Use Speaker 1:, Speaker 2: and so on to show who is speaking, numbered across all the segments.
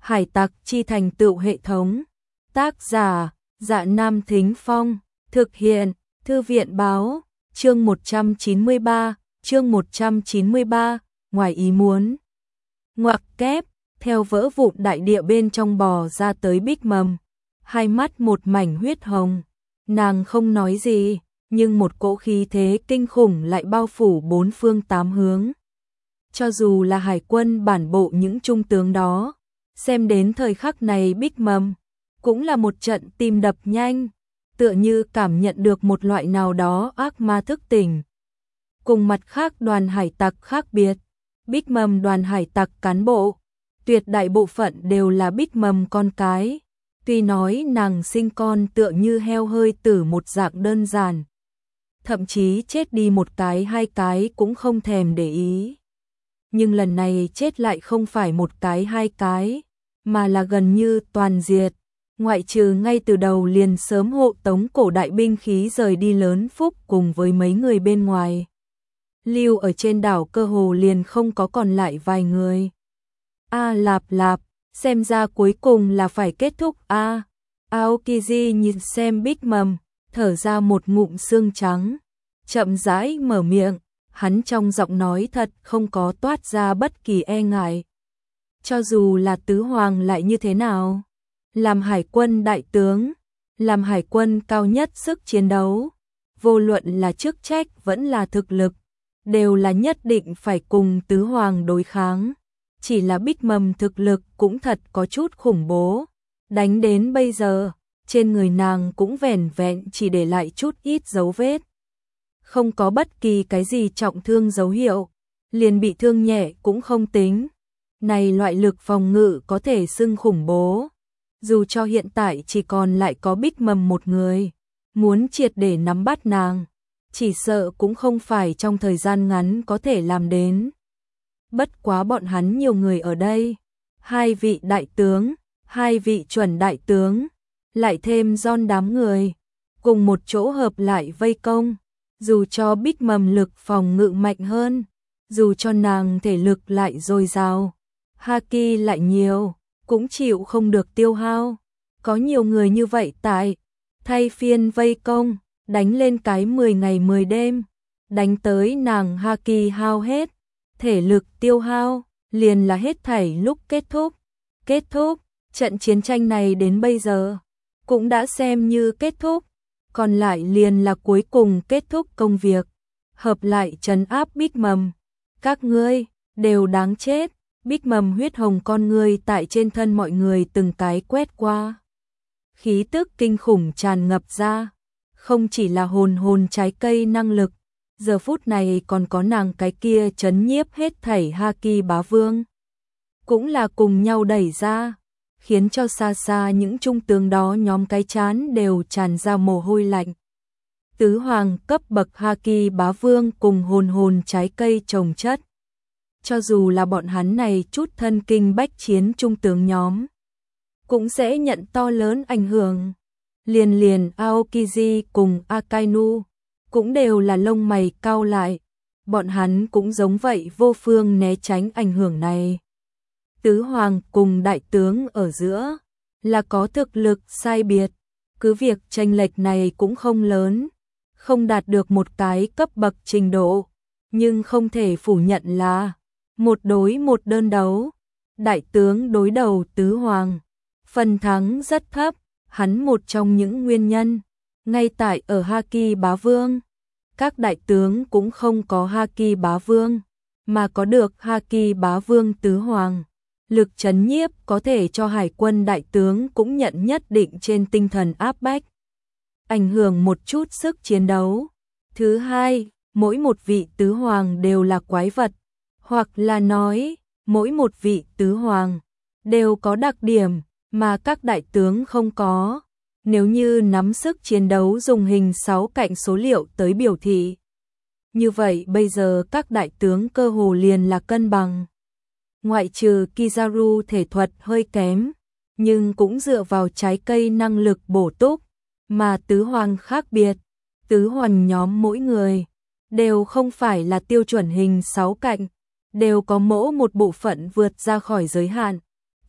Speaker 1: Hải tặc chi thành tựu hệ thống. Tác giả: Dạ Nam Thính Phong. Thực hiện: Thư viện báo. Chương 193, ngoài ý muốn. Ngoặc kép, theo vỡ vụn đại địa bên trong bò ra tới Bích Mầm, hai mắt một mảnh huyết hồng. Nàng không nói gì, nhưng một cỗ khí thế kinh khủng lại bao phủ bốn phương tám hướng. Cho dù là hải quân bản bộ những trung tướng đó, xem đến thời khắc này Bích Mầm cũng là một trận tim đập nhanh, tựa như cảm nhận được một loại nào đó ác ma thức tỉnh. Cùng mặt khác đoàn hải tặc khác biệt, Bích Mầm đoàn hải tặc cán bộ, tuyệt đại bộ phận đều là Bích Mầm con cái. Tuy nói nàng sinh con tựa như heo hơi tử một dạng đơn giản, thậm chí chết đi một cái hai cái cũng không thèm để ý. Nhưng lần này chết lại không phải một cái hai cái, mà là gần như toàn diệt, ngoại trừ ngay từ đầu liền sớm hộ tống cổ đại binh khí rời đi Lớn Phúc cùng với mấy người bên ngoài. Lưu ở trên đảo cơ hồ liền không có còn lại vài người. Lạp lạp, xem ra cuối cùng là phải kết thúc a. Aokiji nhìn xem Bích Mầm, thở ra một ngụm xương trắng, chậm rãi mở miệng, hắn trong giọng nói thật không có toát ra bất kỳ e ngại. Cho dù là tứ hoàng lại như thế nào, làm hải quân đại tướng, làm hải quân cao nhất sức chiến đấu, vô luận là chức trách vẫn là thực lực, đều là nhất định phải cùng tứ hoàng đối kháng. Chỉ là Bích Mầm thực lực cũng thật có chút khủng bố, đánh đến bây giờ, trên người nàng cũng vẻn vẹn chỉ để lại chút ít dấu vết. Không có bất kỳ cái gì trọng thương dấu hiệu, liền bị thương nhẹ cũng không tính. Này loại lực phòng ngự có thể xưng khủng bố. Dù cho hiện tại chỉ còn lại có Bích Mầm một người, muốn triệt để nắm bắt nàng, chỉ sợ cũng không phải trong thời gian ngắn có thể làm đến. Bất quá bọn hắn nhiều người ở đây, hai vị đại tướng, hai vị chuẩn đại tướng, lại thêm John đám người, cùng một chỗ hợp lại vây công. Dù cho Bích Mầm lực phòng ngự mạnh hơn, dù cho nàng thể lực lại dồi dào, haki lại nhiều, cũng chịu không được tiêu hao. Có nhiều người như vậy tại, thay phiên vây công, đánh lên cái 10 ngày 10 đêm, đánh tới nàng haki hao hết, thể lực tiêu hao, liền là hết thảy lúc kết thúc. Kết thúc, trận chiến tranh này đến bây giờ, cũng đã xem như kết thúc. Còn lại liền là cuối cùng kết thúc công việc, hợp lại trấn áp Bích Mầm. Các ngươi đều đáng chết. Bích Mầm huyết hồng con ngươi tại trên thân mọi người từng cái quét qua. Khí tức kinh khủng tràn ngập ra, không chỉ là hồn trái cây năng lực, giờ phút này còn có nàng cái kia trấn nhiếp hết thảy haki bá vương. Cũng là cùng nhau đẩy ra, khiến cho xa xa những trung tướng đó nhóm cái chán đều tràn ra mồ hôi lạnh. Tứ hoàng cấp bậc haki bá vương cùng hồn trái cây trồng chất. Cho dù là bọn hắn này chút thân kinh bách chiến trung tướng nhóm, cũng sẽ nhận to lớn ảnh hưởng. Liền Aokiji cùng Akainu, cũng đều là lông mày cau lại. Bọn hắn cũng giống vậy vô phương né tránh ảnh hưởng này. Tứ hoàng cùng đại tướng ở giữa là có thực lực sai biệt, cứ việc chênh lệch này cũng không lớn, không đạt được một cái cấp bậc trình độ, nhưng không thể phủ nhận là một đối một đơn đấu, đại tướng đối đầu tứ hoàng, phần thắng rất thấp. Hắn một trong những nguyên nhân ngay tại ở haki bá vương. Các đại tướng cũng không có haki bá vương, mà có được haki bá vương tứ hoàng. Lực trấn nhiếp có thể cho hải quân đại tướng cũng nhận nhất định trên tinh thần áp bách, ảnh hưởng một chút sức chiến đấu. Thứ hai, mỗi một vị tứ hoàng đều là quái vật, hoặc là nói, mỗi một vị tứ hoàng đều có đặc điểm mà các đại tướng không có. Nếu như nắm sức chiến đấu dùng hình 6 cạnh số liệu tới biểu thị, như vậy bây giờ các đại tướng cơ hồ liền là cân bằng. Ngoại trừ Kizaru thể thuật hơi kém, nhưng cũng dựa vào trái cây năng lực bổ túc, mà tứ hoàng khác biệt. Tứ hoàng nhóm mỗi người đều không phải là tiêu chuẩn hình 6 cạnh, đều có mỗi một bộ phận vượt ra khỏi giới hạn.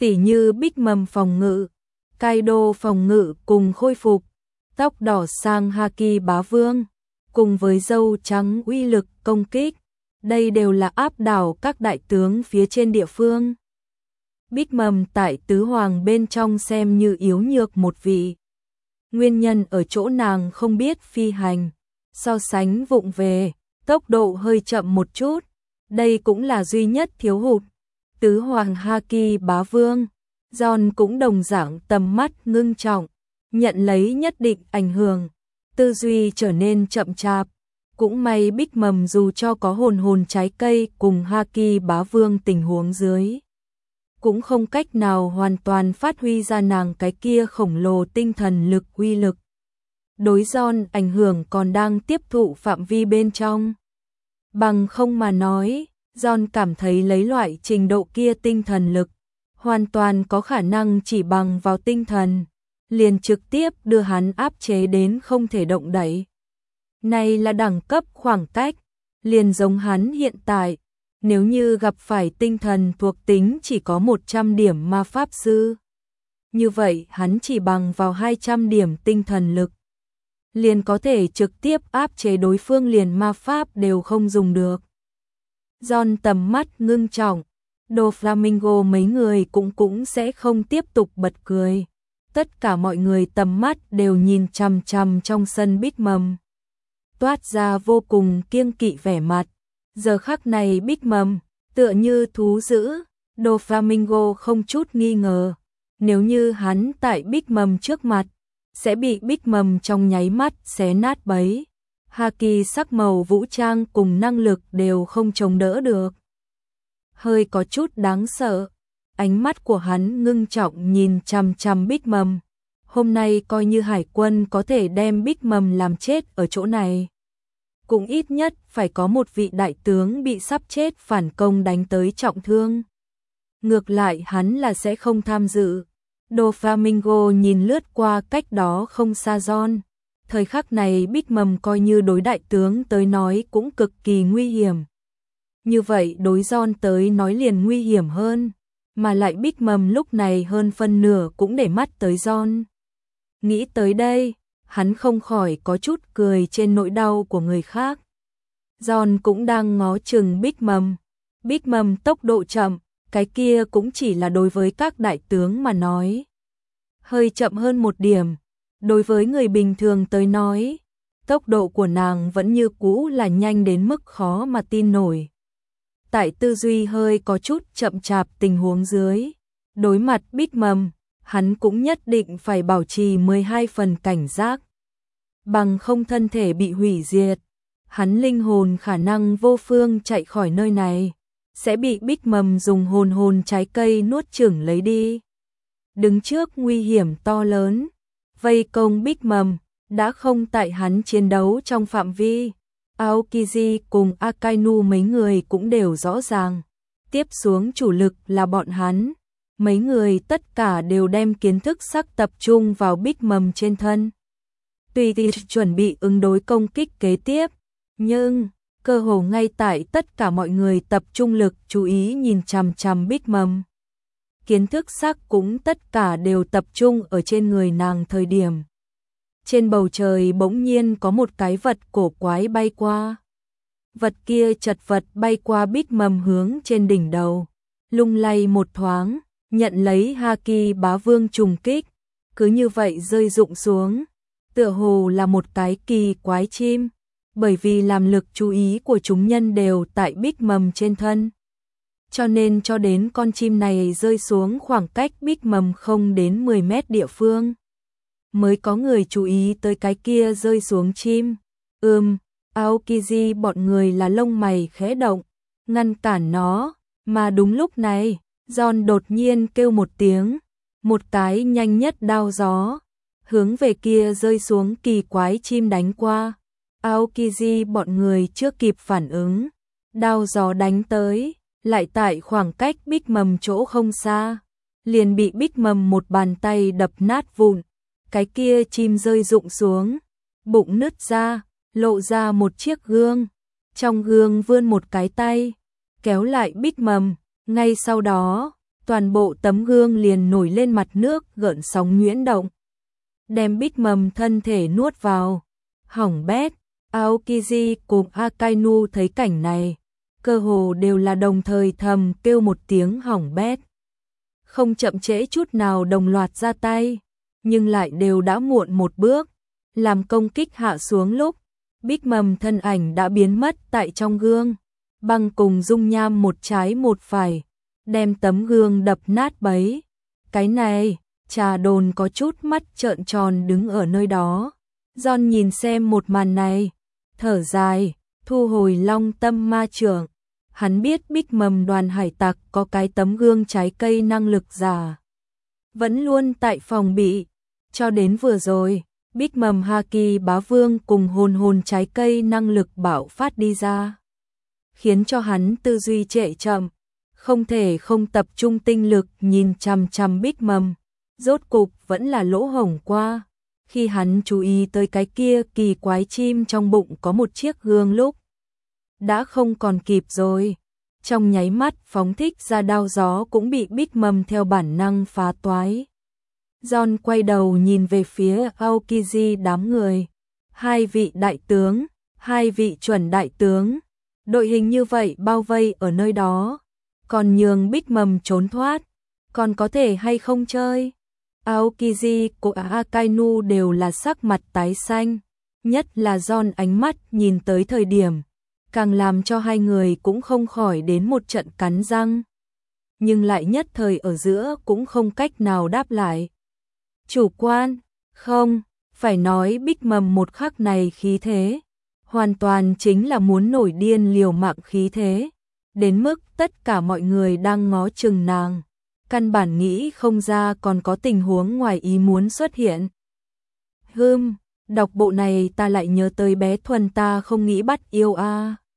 Speaker 1: Tỉ như Big Mom phòng ngự, Kaido phòng ngự cùng khôi phục, tóc đỏ sang Haki bá vương, cùng với râu trắng uy lực công kích, đây đều là áp đảo các đại tướng phía trên địa phương. Big Mom tại tứ hoàng bên trong xem như yếu nhược một vị. Nguyên nhân ở chỗ nàng không biết phi hành, so sánh vụng về, tốc độ hơi chậm một chút, đây cũng là duy nhất thiếu hụt. Tứ hoàng Haki bá vương, John cũng đồng dạng tầm mắt ngưng trọng, nhận lấy nhất định ảnh hưởng, tư duy trở nên chậm chạp. Cũng may Big Mom dù cho có hồn trái cây cùng Haki bá vương tình huống dưới, cũng không cách nào hoàn toàn phát huy ra nàng cái kia khổng lồ tinh thần lực uy lực. Đối John ảnh hưởng còn đang tiếp thụ phạm vi bên trong. Bằng không mà nói, John cảm thấy lấy loại trình độ kia tinh thần lực, hoàn toàn có khả năng chỉ bằng vào tinh thần, liền trực tiếp đưa hắn áp chế đến không thể động đậy. Này là đẳng cấp khoảng cách, liền giống hắn hiện tại, nếu như gặp phải tinh thần thuộc tính chỉ có 100 điểm ma pháp sư. Như vậy hắn chỉ bằng vào 200 điểm tinh thần lực, liền có thể trực tiếp áp chế đối phương liền ma pháp đều không dùng được. John tầm mắt ngưng trọng, Doflamingo mấy người cũng sẽ không tiếp tục bật cười. Tất cả mọi người tầm mắt đều nhìn chằm chằm trong sân Big Mom, toát ra vô cùng kiêng kỵ vẻ mặt. Giờ khắc này Big Mom tựa như thú dữ, Doflamingo không chút nghi ngờ, nếu như hắn tại Big Mom trước mặt, sẽ bị Big Mom trong nháy mắt xé nát bấy. Haki sắc màu vũ trang cùng năng lực đều không chống đỡ được. Hơi có chút đáng sợ, ánh mắt của hắn ngưng trọng nhìn chằm chằm Big Mom. Hôm nay coi như hải quân có thể đem Big Mom làm chết ở chỗ này, cũng ít nhất phải có một vị đại tướng bị sắp chết phản công đánh tới trọng thương. Ngược lại hắn là sẽ không tham dự. Doflamingo nhìn lướt qua cách đó không xa John. Thời khắc này Big Mom coi như đối đại tướng tới nói cũng cực kỳ nguy hiểm. Như vậy đối John tới nói liền nguy hiểm hơn, mà lại Big Mom lúc này hơn phân nửa cũng để mắt tới John. Nghĩ tới đây, hắn không khỏi có chút cười trên nỗi đau của người khác. John cũng đang ngó chừng Big Mom. Big Mom tốc độ chậm, cái kia cũng chỉ là đối với các đại tướng mà nói. Hơi chậm hơn một điểm, đối với người bình thường tới nói, tốc độ của nàng vẫn như cũ là nhanh đến mức khó mà tin nổi. Tại tư duy hơi có chút chậm chạp tình huống dưới, đối mặt Big Mom, hắn cũng nhất định phải bảo trì 12 phần cảnh giác. Bằng không thân thể bị hủy diệt, hắn linh hồn khả năng vô phương chạy khỏi nơi này, sẽ bị Big Mom dùng hồn trái cây nuốt chửng lấy đi. Đứng trước nguy hiểm to lớn, vây công Big Mom đã không tại hắn chiến đấu trong phạm vi. Aokiji cùng Akainu mấy người cũng đều rõ ràng, tiếp xuống chủ lực là bọn hắn. Mấy người tất cả đều đem kiến thức sắc tập trung vào Big Mom trên thân, tùy chuẩn bị ứng đối công kích kế tiếp. Nhưng cơ hồ ngay tại tất cả mọi người tập trung lực chú ý nhìn chằm chằm Big Mom, kiến thức sắc cũng tất cả đều tập trung ở trên người nàng thời điểm, trên bầu trời bỗng nhiên có một cái vật cổ quái bay qua. Vật kia chật vật bay qua Big Mom hướng trên đỉnh đầu, lung lay một thoáng, nhận lấy Haki bá vương trùng kích, cứ như vậy rơi rụng xuống, tựa hồ là một cái kỳ quái chim, bởi vì làm lực chú ý của chúng nhân đều tại Big Mom trên thân. Cho nên cho đến con chim này rơi xuống khoảng cách Big Mom không đến 10 mét địa phương, mới có người chú ý tới cái kia rơi xuống chim. Aokiji bọn người là lông mày khẽ động, ngăn cản nó, mà đúng lúc này, John đột nhiên kêu một tiếng, một cái nhanh nhất đao gió, hướng về kia rơi xuống kỳ quái chim đánh qua. Aokiji bọn người chưa kịp phản ứng, đao gió đánh tới, lại tại khoảng cách Big Mom chỗ không xa, liền bị Big Mom một bàn tay đập nát vụn. Cái kia chim rơi rụng xuống, bụng nứt ra, lộ ra một chiếc gương, trong gương vươn một cái tay, kéo lại Big Mom, ngay sau đó, toàn bộ tấm gương liền nổi lên mặt nước gợn sóng nhuyễn động, đem Big Mom thân thể nuốt vào. Hỏng bét. Aokiji cùng Akainu thấy cảnh này, cơ hồ đều là đồng thời thầm kêu một tiếng hỏng bét. Không chậm trễ chút nào đồng loạt ra tay, nhưng lại đều đã muộn một bước. Làm công kích hạ xuống lúc, Big Mom thân ảnh đã biến mất tại trong gương, băng cùng dung nham một trái một phải, đem tấm gương đập nát bấy. Cái này, Trà Đồn có chút mắt trợn tròn đứng ở nơi đó. John nhìn xem một màn này, thở dài, thu hồi Long Tâm Ma Chưởng. Hắn biết Big Mom đoàn hải tặc có cái tấm gương trái cây năng lực giả, vẫn luôn tại phòng bị, cho đến vừa rồi, Big Mom Haki Bá Vương cùng hồn trái cây năng lực bạo phát đi ra, khiến cho hắn tư duy trệ chậm, không thể không tập trung tinh lực nhìn chằm chằm Big Mom. Rốt cục vẫn là lỗ hổng qua, khi hắn chú ý tới cái kia kỳ quái chim trong bụng có một chiếc gương lúc, đã không còn kịp rồi. Trong nháy mắt phóng thích ra đao gió cũng bị Big Mom theo bản năng phá toái. John quay đầu nhìn về phía Aokiji đám người. Hai vị đại tướng, hai vị chuẩn đại tướng, đội hình như vậy bao vây ở nơi đó, còn nhường Big Mom trốn thoát, còn có thể hay không chơi? Aokiji cùng Akainu đều là sắc mặt tái xanh, nhất là John ánh mắt nhìn tới thời điểm, càng làm cho hai người cũng không khỏi đến một trận cắn răng, nhưng lại nhất thời ở giữa cũng không cách nào đáp lại. Chủ quan, không, phải nói Big Mom một khắc này khí thế, hoàn toàn chính là muốn nổi điên liều mạng khí thế, đến mức tất cả mọi người đang ngó chừng nàng, căn bản nghĩ không ra còn có tình huống ngoài ý muốn xuất hiện. Đọc bộ này ta lại nhớ tới bé Thuần ta không nghĩ bắt yêu a.